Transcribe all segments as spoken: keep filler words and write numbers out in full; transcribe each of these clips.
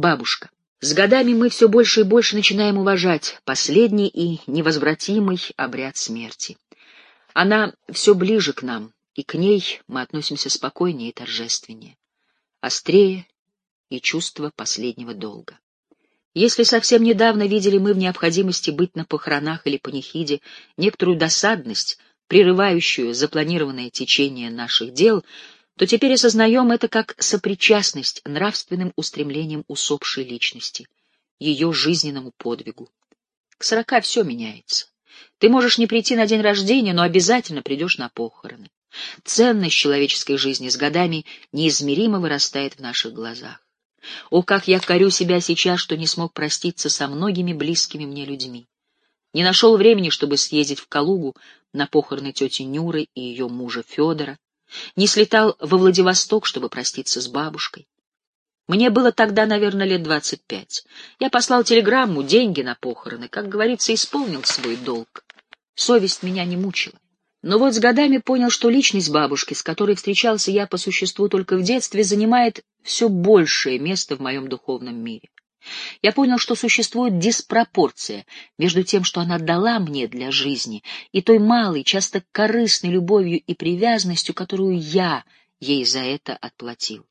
Бабушка. С годами мы все больше и больше начинаем уважать последний и невозвратимый обряд смерти. Она все ближе к нам, и к ней мы относимся спокойнее и торжественнее, острее и чувство последнего долга. Если совсем недавно видели мы в необходимости быть на похоронах или панихиде некоторую досадность, прерывающую запланированное течение наших дел, то теперь осознаем это как сопричастность нравственным устремлениям усопшей личности, ее жизненному подвигу. К сорока все меняется. Ты можешь не прийти на день рождения, но обязательно придешь на похороны. Ценность человеческой жизни с годами неизмеримо вырастает в наших глазах. О, как я корю себя сейчас, что не смог проститься со многими близкими мне людьми. Не нашел времени, чтобы съездить в Калугу на похороны тети Нюры и ее мужа Федора. Не слетал во Владивосток, чтобы проститься с бабушкой. Мне было тогда, наверное, лет двадцать пять. Я послал телеграмму, деньги на похороны, как говорится, исполнил свой долг. Совесть меня не мучила. Но вот с годами понял, что личность бабушки, с которой встречался я по существу только в детстве, занимает все большее место в моем духовном мире. Я понял, что существует диспропорция между тем, что она дала мне для жизни, и той малой, часто корыстной любовью и привязанностью, которую я ей за это отплатил.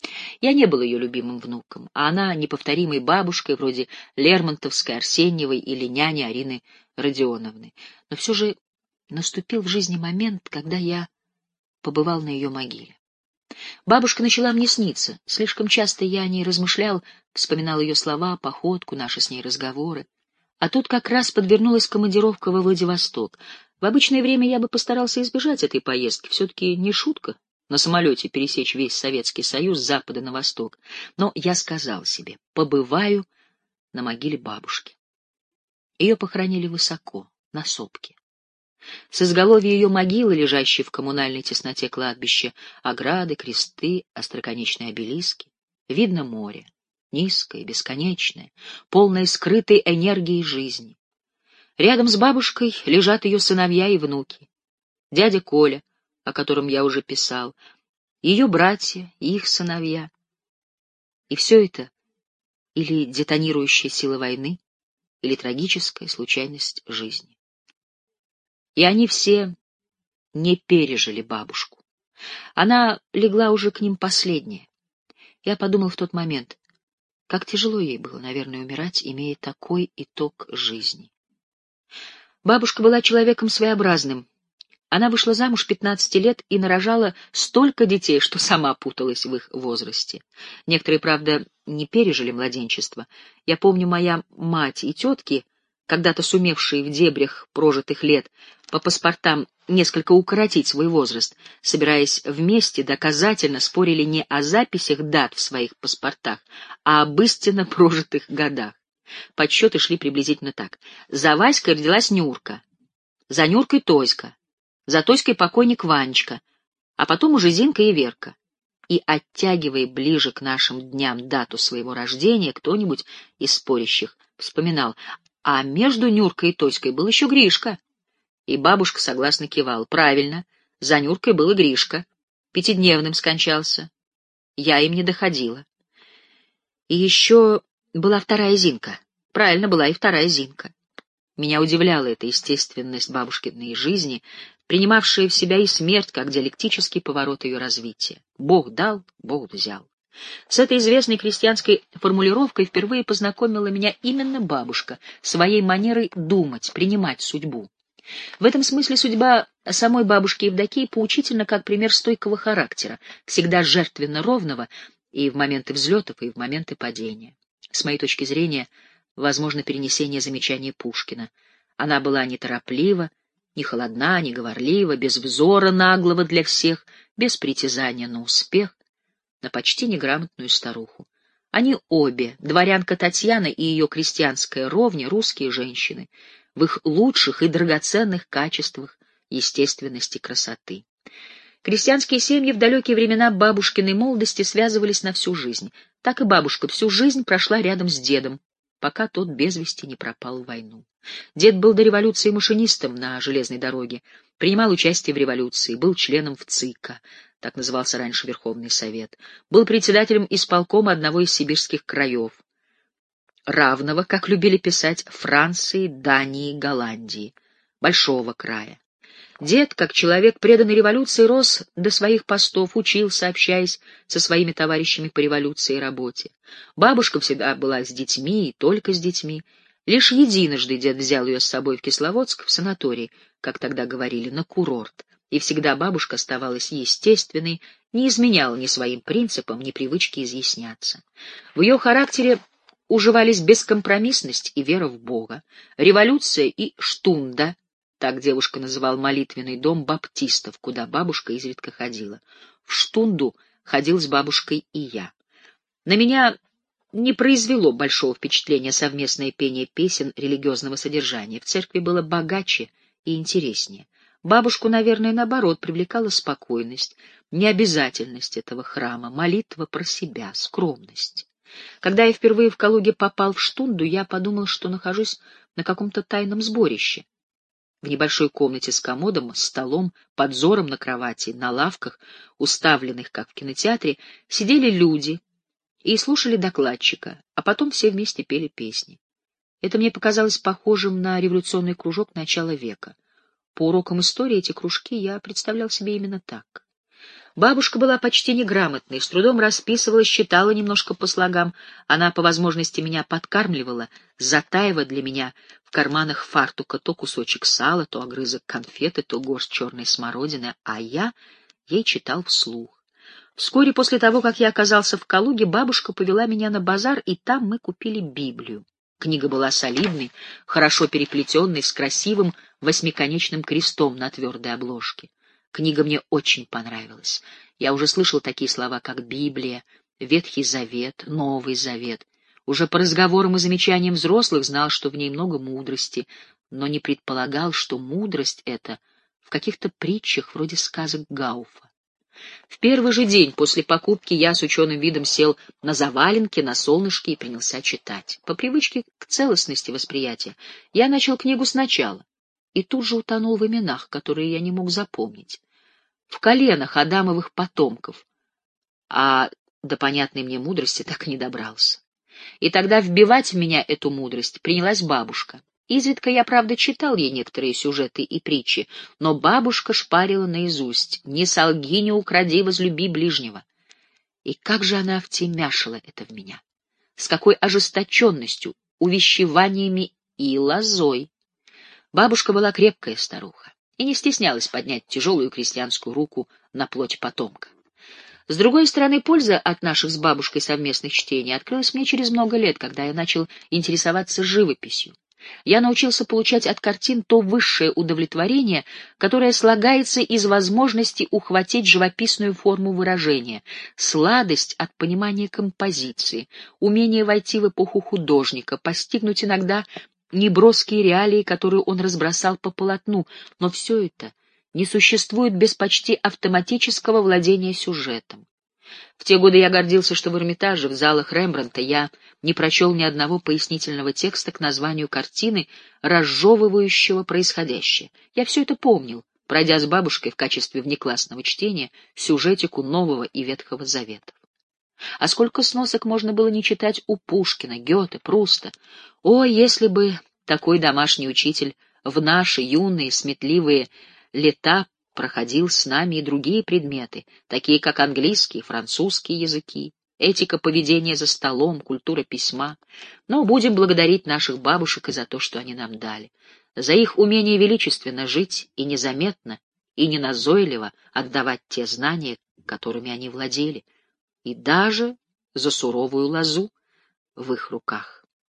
Я не был ее любимым внуком, а она неповторимой бабушкой, вроде Лермонтовской, Арсеньевой или няни Арины Родионовны. Но все же наступил в жизни момент, когда я побывал на ее могиле. Бабушка начала мне сниться. Слишком часто я о ней размышлял, вспоминал ее слова, походку, наши с ней разговоры. А тут как раз подвернулась командировка во Владивосток. В обычное время я бы постарался избежать этой поездки. Все-таки не шутка на самолете пересечь весь Советский Союз с запада на восток. Но я сказал себе, побываю на могиле бабушки. Ее похоронили высоко, на сопке. С изголовья ее могилы, лежащей в коммунальной тесноте кладбища, ограды, кресты, остроконечные обелиски, видно море, низкое, бесконечное, полное скрытой энергии жизни. Рядом с бабушкой лежат ее сыновья и внуки, дядя Коля, о котором я уже писал, ее братья и их сыновья. И все это или детонирующая сила войны, или трагическая случайность жизни. И они все не пережили бабушку. Она легла уже к ним последняя. Я подумал в тот момент, как тяжело ей было, наверное, умирать, имея такой итог жизни. Бабушка была человеком своеобразным. Она вышла замуж пятнадцати лет и нарожала столько детей, что сама путалась в их возрасте. Некоторые, правда, не пережили младенчество. Я помню, моя мать и тетки, когда-то сумевшие в дебрях прожитых лет по паспортам несколько укоротить свой возраст, собираясь вместе, доказательно спорили не о записях дат в своих паспортах, а об истинно прожитых годах. Подсчеты шли приблизительно так. За Васькой родилась Нюрка, за Нюркой Тоська, за Тоськой покойник Ванечка, а потом уже Зинка и Верка. И, оттягивая ближе к нашим дням дату своего рождения, кто-нибудь из спорящих вспоминал, а между Нюркой и Тоськой был еще Гришка. И бабушка согласно кивала. Правильно, за Нюркой был и Гришка. Пятидневным скончался. Я им не доходила. И еще была вторая Зинка. Правильно, была и вторая Зинка. Меня удивляла эта естественность бабушкиной жизни, принимавшая в себя и смерть, как диалектический поворот ее развития. Бог дал, Бог взял. С этой известной крестьянской формулировкой впервые познакомила меня именно бабушка, своей манерой думать, принимать судьбу. В этом смысле судьба самой бабушки Евдокии поучительна как пример стойкого характера, всегда жертвенно ровного и в моменты взлетов, и в моменты падения. С моей точки зрения, возможно перенесение замечания Пушкина. Она была нетороплива, не холодна, не говорлива, без взора наглого для всех, без притязания на успех, на почти неграмотную старуху. Они обе, дворянка Татьяна и ее крестьянская ровня, русские женщины, в их лучших и драгоценных качествах естественности красоты. Крестьянские семьи в далекие времена бабушкиной молодости связывались на всю жизнь. Так и бабушка всю жизнь прошла рядом с дедом, пока тот без вести не пропал в войну. Дед был до революции машинистом на железной дороге, принимал участие в революции, был членом ВЦИКа. так назывался раньше Верховный Совет, был председателем исполкома одного из сибирских краев, равного, как любили писать, Франции, Дании, Голландии, большого края. Дед, как человек, преданный революции, рос до своих постов, учился, общаясь со своими товарищами по революции и работе. Бабушка всегда была с детьми и только с детьми. Лишь единожды дед взял ее с собой в Кисловодск, в санаторий, как тогда говорили, на курорт. И всегда бабушка оставалась естественной, не изменяла ни своим принципам, ни привычке изъясняться. В ее характере уживались бескомпромиссность и вера в Бога, революция и штунда, так девушка называл молитвенный дом баптистов, куда бабушка изредка ходила. В штунду ходил с бабушкой и я. На меня не произвело большого впечатления совместное пение песен религиозного содержания. В церкви было богаче и интереснее. Бабушку, наверное, наоборот, привлекала спокойность, необязательность этого храма, молитва про себя, скромность. Когда я впервые в Калуге попал в штунду, я подумал, что нахожусь на каком-то тайном сборище. В небольшой комнате с комодом, столом, подзором на кровати, на лавках, уставленных, как в кинотеатре, сидели люди и слушали докладчика, а потом все вместе пели песни. Это мне показалось похожим на революционный кружок начала века. По урокам истории эти кружки я представлял себе именно так. Бабушка была почти неграмотной, с трудом расписывала, считала немножко по слогам. Она по возможности меня подкармливала, затаивая для меня в карманах фартука то кусочек сала, то огрызок конфеты, то горсть черной смородины, а я ей читал вслух. Вскоре после того, как я оказался в Калуге, бабушка повела меня на базар, и там мы купили Библию. Книга была солидной, хорошо переплетенной, с красивым восьмиконечным крестом на твердой обложке. Книга мне очень понравилась. Я уже слышал такие слова, как Библия, Ветхий Завет, Новый Завет. Уже по разговорам и замечаниям взрослых знал, что в ней много мудрости, но не предполагал, что мудрость эта в каких-то притчах вроде сказок Гауфа. В первый же день после покупки я с ученым видом сел на заваленке, на солнышке и принялся читать. По привычке к целостности восприятия я начал книгу сначала и тут же утонул в именах, которые я не мог запомнить. В коленах Адамовых потомков, а до понятной мне мудрости так и не добрался. И тогда вбивать в меня эту мудрость принялась бабушка. Изредка я, правда, читал ей некоторые сюжеты и притчи, но бабушка шпарила наизусть: «Не солги, не укради, возлюби ближнего». И как же она втемяшила это в меня! С какой ожесточенностью, увещеваниями и лозой! Бабушка была крепкая старуха и не стеснялась поднять тяжелую крестьянскую руку на плоть потомка. С другой стороны, польза от наших с бабушкой совместных чтений открылась мне через много лет, когда я начал интересоваться живописью. Я научился получать от картин то высшее удовлетворение, которое слагается из возможности ухватить живописную форму выражения, сладость от понимания композиции, умение войти в эпоху художника, постигнуть иногда неброские реалии, которые он разбросал по полотну, но все это не существует без почти автоматического владения сюжетом. В те годы я гордился, что в Эрмитаже, в залах Рембрандта, я не прочел ни одного пояснительного текста к названию картины, разжевывающего происходящее. Я все это помнил, пройдя с бабушкой в качестве внеклассного чтения сюжетику Нового и Ветхого Заветов. А сколько сносок можно было не читать у Пушкина, Гёте, Пруста! О, если бы такой домашний учитель в наши юные, сметливые лета проходил с нами и другие предметы, такие как английский, французский языки, этика поведения за столом, культура письма. Но будем благодарить наших бабушек и за то, что они нам дали, за их умение величественно жить и незаметно, и неназойливо отдавать те знания, которыми они владели, и даже за суровую лозу в их руках.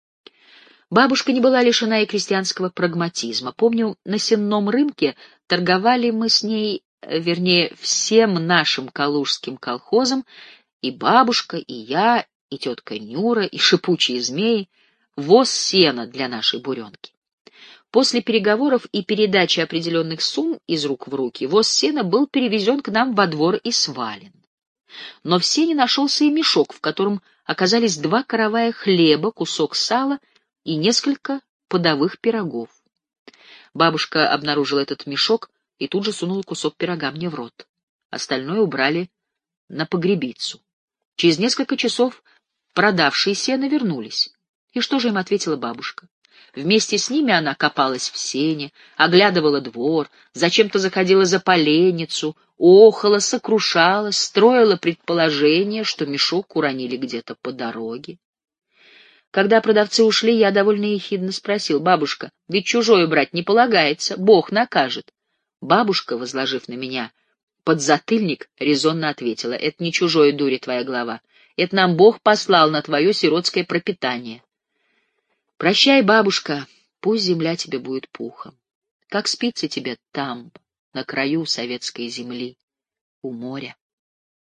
Бабушка не была лишена и крестьянского прагматизма. Помню, на сенном рынке торговали мы с ней, вернее, всем нашим калужским колхозом, и бабушка, и я, и тетка Нюра, и шипучие змеи, воз сена для нашей буренки. После переговоров и передачи определенных сумм из рук в руки воз сена был перевезен к нам во двор и свален. Но в сене нашелся и мешок, в котором оказались два каравая хлеба, кусок сала и несколько подовых пирогов. Бабушка обнаружила этот мешок и тут же сунула кусок пирога мне в рот. остальное убрали на погребицу. Через несколько часов продавшие сено вернулись. И что же им ответила бабушка? Вместе с ними она копалась в сене, оглядывала двор, зачем-то заходила за поленницу, охала, сокрушалась, строила предположение, что мешок уронили где-то по дороге. Когда продавцы ушли, я довольно ехидно спросил: «Бабушка, ведь чужое брать не полагается, Бог накажет». Бабушка, возложив на меня подзатыльник, резонно ответила: «Это не чужое, дури твоя голова. Это нам Бог послал на твое сиротское пропитание». Прощай, бабушка, пусть земля тебе будет пухом. Как спится тебе там, на краю советской земли, у моря.